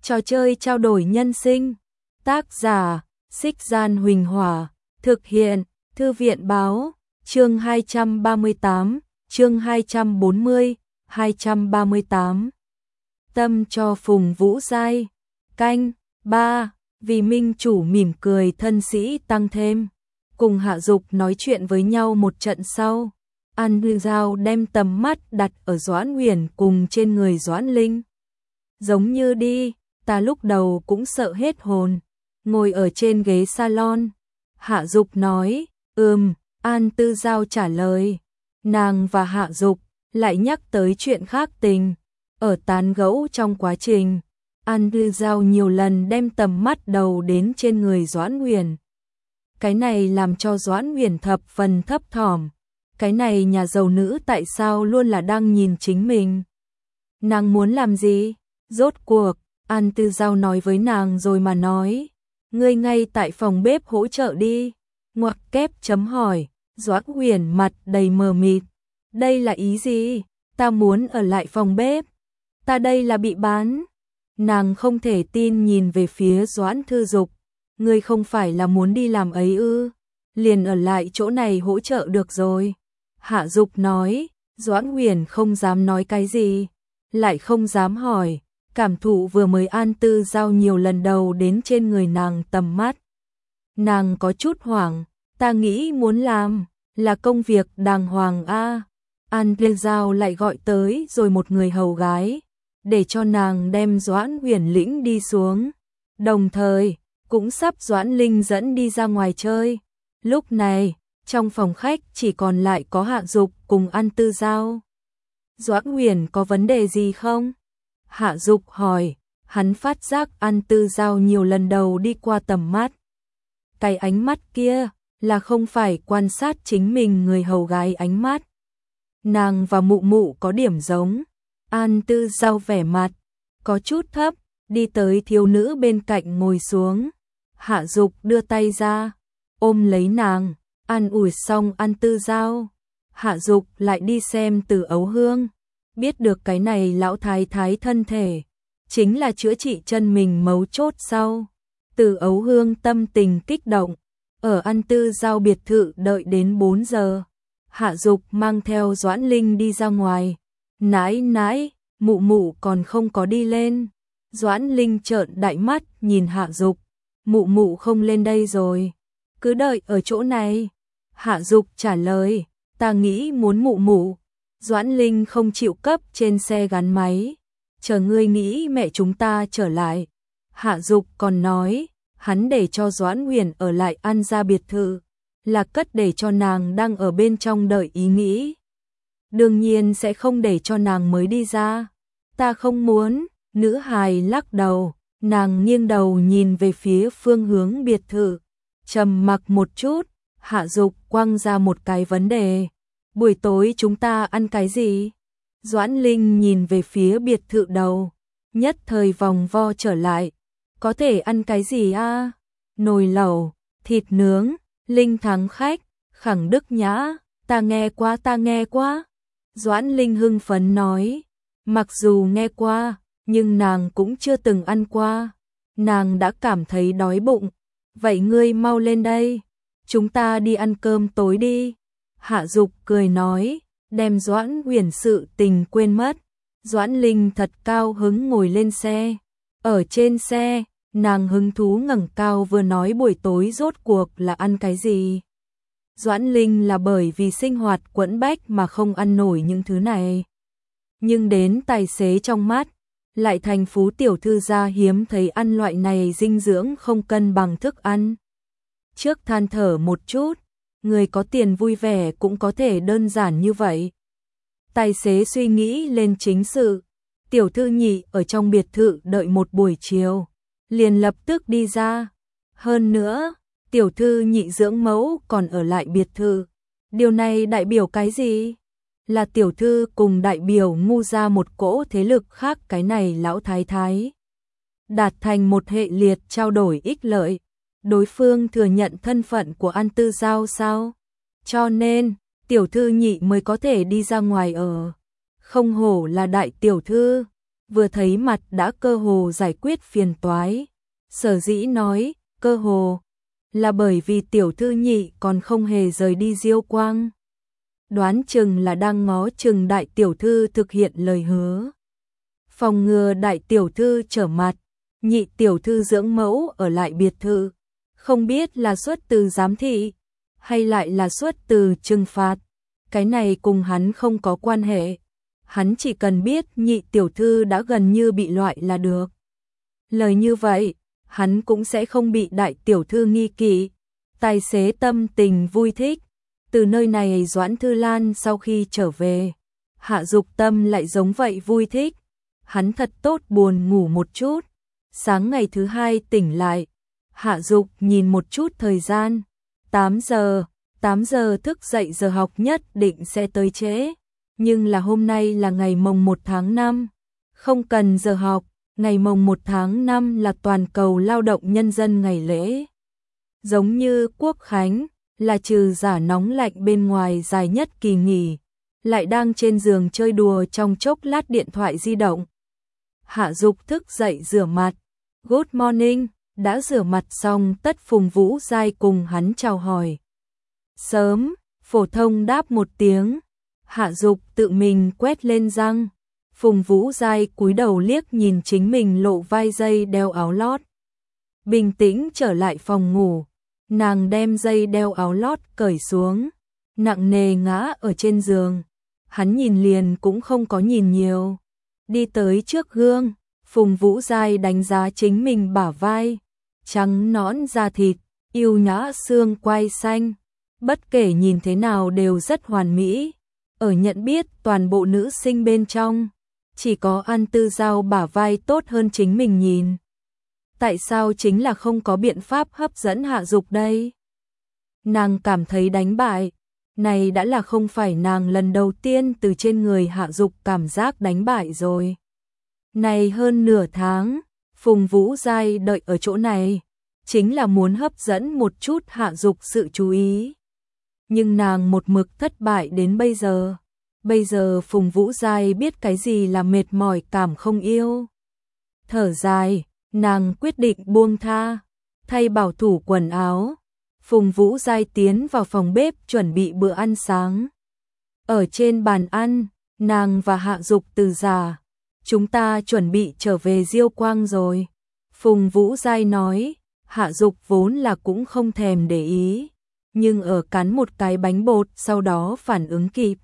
Trò chơi trao đổi nhân sinh. Tác giả, Xích Gian Huỳnh Hỏa. Thực hiện, Thư viện Báo. Chương 238, chương 240, 238. Tâm cho Phùng Vũ Giai. Canh 3. Vì minh chủ mỉm cười thân sĩ tăng thêm. Cùng Hạ Dục nói chuyện với nhau một trận sau. An Lư Giao đem tầm mắt đặt ở Doãn Huyền cùng trên người Doãn Linh. Giống như đi, ta lúc đầu cũng sợ hết hồn. Ngồi ở trên ghế salon. Hạ Dục nói, An Tư Giao trả lời. Nàng và Hạ Dục lại nhắc tới chuyện khác tình. Ở tán gẫu trong quá trình, An Tư Giao nhiều lần đem tầm mắt đầu đến trên người Doãn Huyền. Cái này làm cho Doãn Huyền thập phần thấp thỏm. Cái này nhà giàu nữ tại sao luôn là đang nhìn chính mình? Nàng muốn làm gì? Rốt cuộc, An Tư Giao nói với nàng rồi mà nói. Ngươi ngay tại phòng bếp hỗ trợ đi. Ngoặc kép chấm hỏi. Doãn Huyền mặt đầy mờ mịt. Đây là ý gì? Ta muốn ở lại phòng bếp. Ta đây là bị bán. Nàng không thể tin nhìn về phía Doãn Thư Dục. Ngươi không phải là muốn đi làm ấy ư? Liền ở lại chỗ này hỗ trợ được rồi. Hạ Dục nói. Doãn Huyền không dám nói cái gì, lại không dám hỏi. Cảm thụ vừa mới An Tư Giao nhiều lần đầu đến trên người nàng tầm mắt. Nàng có chút hoảng. Ta nghĩ muốn làm là công việc đàng hoàng a. An Tư Giao lại gọi tới rồi một người hầu gái, để cho nàng đem Doãn Huyền lĩnh đi xuống. Đồng thời, cũng sắp Doãn Linh dẫn đi ra ngoài chơi. Lúc này, trong phòng khách chỉ còn lại có Hạ Dục cùng An Tư Giao. Doãn Huyền có vấn đề gì không? Hạ Dục hỏi. Hắn phát giác An Tư Giao nhiều lần đầu đi qua tầm mắt. Cái ánh mắt kia là không phải quan sát chính mình người hầu gái ánh mắt. Nàng và Mụ Mụ có điểm giống. An Tư Giao vẻ mặt có chút thấp, đi tới thiếu nữ bên cạnh ngồi xuống. Hạ Dục đưa tay ra, ôm lấy nàng, an ủi xong An Tư Giao. Hạ Dục lại đi xem Từ Ấu Hương, biết được cái này lão thái thái thân thể chính là chữa trị chân mình mấu chốt sau. Từ Ấu Hương tâm tình kích động, ở An Tư Giao biệt thự đợi đến 4 giờ. Hạ Dục mang theo Doãn Linh đi ra ngoài. Nãi nãi, Mụ Mụ còn không có đi lên. Doãn Linh trợn đại mắt nhìn Hạ Dục. Mụ Mụ không lên đây rồi, cứ đợi ở chỗ này. Hạ Dục trả lời, ta nghĩ muốn Mụ Mụ. Doãn Linh không chịu cấp trên xe gắn máy. Chờ ngươi nghĩ mẹ chúng ta trở lại. Hạ Dục còn nói, hắn để cho Doãn Huyền ở lại An gia biệt thự, là cất để cho nàng đang ở bên trong đợi ý nghĩ. Đương nhiên sẽ không để cho nàng mới đi ra. Ta không muốn. Nữ hài lắc đầu, nàng nghiêng đầu nhìn về phía phương hướng biệt thự. Trầm mặc một chút, Hạ Dục quăng ra một cái vấn đề. Buổi tối chúng ta ăn cái gì? Doãn Linh nhìn về phía biệt thự đầu, nhất thời vòng vo trở lại. Có thể ăn cái gì a? Nồi lẩu, thịt nướng, Linh thắng khách, khẳng đức nhã, ta nghe qua. Doãn Linh hưng phấn nói, mặc dù nghe qua, nhưng nàng cũng chưa từng ăn qua. Nàng đã cảm thấy đói bụng. Vậy ngươi mau lên đây, chúng ta đi ăn cơm tối đi. Hạ Dục cười nói, đem Doãn Huyền sự tình quên mất. Doãn Linh thật cao hứng ngồi lên xe. Ở trên xe, nàng hứng thú ngẩng cao vừa nói buổi tối rốt cuộc là ăn cái gì. Doãn Linh là bởi vì sinh hoạt quẫn bách mà không ăn nổi những thứ này. Nhưng đến tài xế trong mắt, lại thành phú tiểu thư gia hiếm thấy ăn loại này dinh dưỡng không cân bằng thức ăn. Trước than thở một chút, người có tiền vui vẻ cũng có thể đơn giản như vậy. Tài xế suy nghĩ lên chính sự. Tiểu thư Nhị ở trong biệt thự đợi một buổi chiều, liền lập tức đi ra. Hơn nữa, tiểu thư Nhị dưỡng mẫu còn ở lại biệt thự. Điều này đại biểu cái gì? Là tiểu thư cùng đại biểu ngu ra một cỗ thế lực khác cái này lão thái thái. Đạt thành một hệ liệt trao đổi ích lợi. Đối phương thừa nhận thân phận của An Tư Giao sao? Cho nên, tiểu thư Nhị mới có thể đi ra ngoài ở. Không hổ là đại tiểu thư. vừa thấy mặt đã cơ hồ giải quyết phiền toái. Sở dĩ nói, cơ hồ, là bởi vì tiểu thư nhị còn không hề rời đi Diêu Quang. Đoán chừng là đang ngó chừng đại tiểu thư thực hiện lời hứa. Phòng ngừa đại tiểu thư trở mặt, nhị tiểu thư dưỡng mẫu ở lại biệt thự. Không biết là xuất từ giám thị, hay lại là xuất từ trừng phạt. Cái này cùng hắn không có quan hệ. Hắn chỉ cần biết nhị tiểu thư đã gần như bị loại là được. Lời như vậy, hắn cũng sẽ không bị đại tiểu thư nghi kỵ. Tài xế tâm tình vui thích. Từ nơi này Doãn Thư Lan sau khi trở về, Hạ Dục Tâm lại giống vậy vui thích. Hắn thật tốt buồn ngủ một chút. Sáng ngày thứ hai tỉnh lại, Hạ Dục nhìn một chút thời gian. 8 giờ thức dậy giờ học nhất định sẽ tới trễ. Nhưng là hôm nay là ngày mồng 1 tháng 5. Không cần giờ học, ngày mồng 1 tháng 5 là toàn cầu lao động nhân dân ngày lễ. Giống như Quốc Khánh, là trừ giả nóng lạnh bên ngoài dài nhất kỳ nghỉ, lại đang trên giường chơi đùa trong chốc lát điện thoại di động. Hạ Dục thức dậy rửa mặt. Good morning, đã rửa mặt xong Tất Phùng Vũ Giai cùng hắn chào hỏi. Sớm, phổ thông đáp một tiếng. Hạ Dục tự mình quét lên răng. Phùng Vũ Giai cúi đầu liếc nhìn chính mình lộ vai dây đeo áo lót. Bình tĩnh trở lại phòng ngủ. Nàng đem dây đeo áo lót cởi xuống, nặng nề ngã ở trên giường. Hắn nhìn liền cũng không có nhìn nhiều. Đi tới trước gương, Phùng Vũ Giai đánh giá chính mình bả vai, trắng nõn da thịt, yêu nhã xương quai xanh. Bất kể nhìn thế nào đều rất hoàn mỹ. Ở nhận biết toàn bộ nữ sinh bên trong, chỉ có An Tư Giao bả vai tốt hơn chính mình nhìn. Tại sao chính là không có biện pháp hấp dẫn Hạ Dục đây? Nàng cảm thấy đánh bại. Này đã là không phải nàng lần đầu tiên từ trên người Hạ Dục cảm giác đánh bại rồi. Này hơn nửa tháng, Phùng Vũ Giai đợi ở chỗ này, chính là muốn hấp dẫn một chút Hạ Dục sự chú ý. Nhưng nàng một mực thất bại đến bây giờ. Bây giờ Phùng Vũ Giai biết cái gì là mệt mỏi cảm không yêu. Thở dài, nàng quyết định buông tha, thay bảo thủ quần áo. Phùng Vũ Giai tiến vào phòng bếp chuẩn bị bữa ăn sáng. Ở trên bàn ăn, nàng và Hạ Dục từ già. Chúng ta chuẩn bị trở về Diêu Quang rồi. Phùng Vũ Giai nói, Hạ Dục vốn là cũng không thèm để ý. Nhưng ở cắn một cái bánh bột sau đó phản ứng kịp.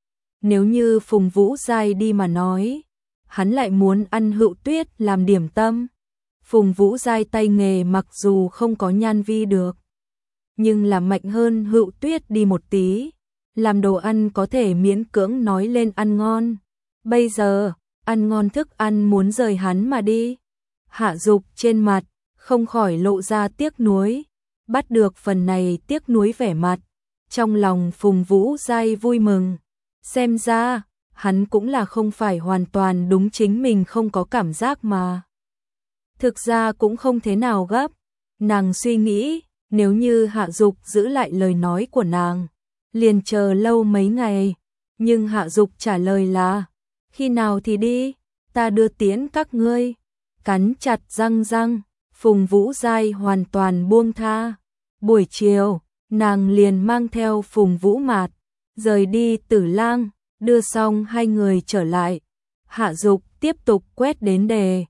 Nếu như Phùng Vũ Giai đi mà nói, hắn lại muốn ăn Hựu Tuyết làm điểm tâm. Phùng Vũ Giai tay nghề mặc dù không có Nhan Vi được, nhưng là mạnh hơn Hựu Tuyết đi một tí. Làm đồ ăn có thể miễn cưỡng nói lên ăn ngon. Bây giờ, ăn ngon thức ăn muốn rời hắn mà đi. Hạ Dục trên mặt, không khỏi lộ ra tiếc nuối. Bắt được phần này tiếc nuối vẻ mặt. Trong lòng Phùng Vũ Giai vui mừng. Xem ra, hắn cũng là không phải hoàn toàn đúng chính mình không có cảm giác mà. Thực ra cũng không thế nào gấp. Nàng suy nghĩ, nếu như Hạ Dục giữ lại lời nói của nàng, liền chờ lâu mấy ngày. Nhưng Hạ Dục trả lời là, khi nào thì đi, ta đưa tiễn các ngươi. Cắn chặt răng, Phùng Vũ Giai hoàn toàn buông tha. Buổi chiều, nàng liền mang theo Phùng Vũ Mạt, rời đi Tử Lang, đưa xong hai người trở lại. Hạ Dục tiếp tục quét đến đề.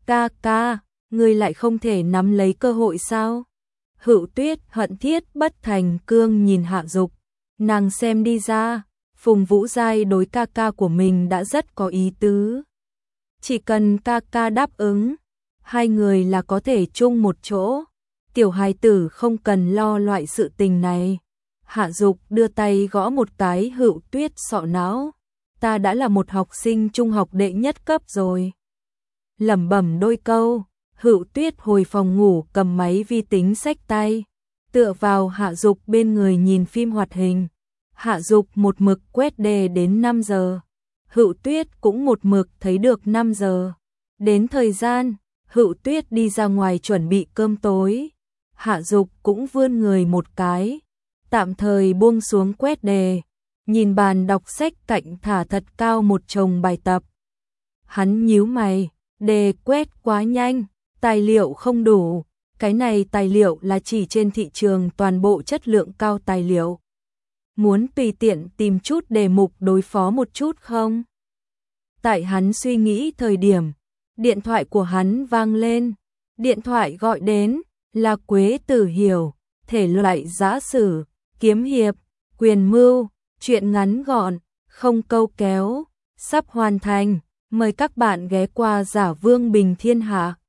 Ca, ngươi lại không thể nắm lấy cơ hội sao? Hựu Tuyết hận thiết bất thành cương nhìn Hạ Dục. Nàng xem đi ra, Phùng Vũ Giai đối ca của mình đã rất có ý tứ. Chỉ cần ca đáp ứng, hai người là có thể chung một chỗ. Tiểu hài tử không cần lo loại sự tình này. Hạ Dục đưa tay gõ một cái Hựu Tuyết sọ não. Ta đã là một học sinh trung học đệ nhất cấp rồi. Lẩm bẩm đôi câu, Hựu Tuyết hồi phòng ngủ cầm máy vi tính xách tay, tựa vào Hạ Dục bên người nhìn phim hoạt hình. Hạ Dục một mực quét đề đến 5 giờ. Hựu Tuyết cũng một mực thấy được 5 giờ. Đến thời gian, Hựu Tuyết đi ra ngoài chuẩn bị cơm tối. Hạ Dục cũng vươn người một cái, tạm thời buông xuống quét đề, nhìn bàn đọc sách cạnh thả thật cao một chồng bài tập. Hắn nhíu mày, đề quét quá nhanh, tài liệu không đủ. Cái này tài liệu là chỉ trên thị trường toàn bộ chất lượng cao tài liệu. Muốn tùy tiện tìm chút đề mục đối phó một chút không? Tại hắn suy nghĩ thời điểm, điện thoại của hắn vang lên. Điện thoại gọi đến là Quế Tử Hiểu, thể loại giã sử, kiếm hiệp, quyền mưu, truyện ngắn gọn, không câu kéo, sắp hoàn thành. Mời các bạn ghé qua Giả Vương Bình Thiên Hạ.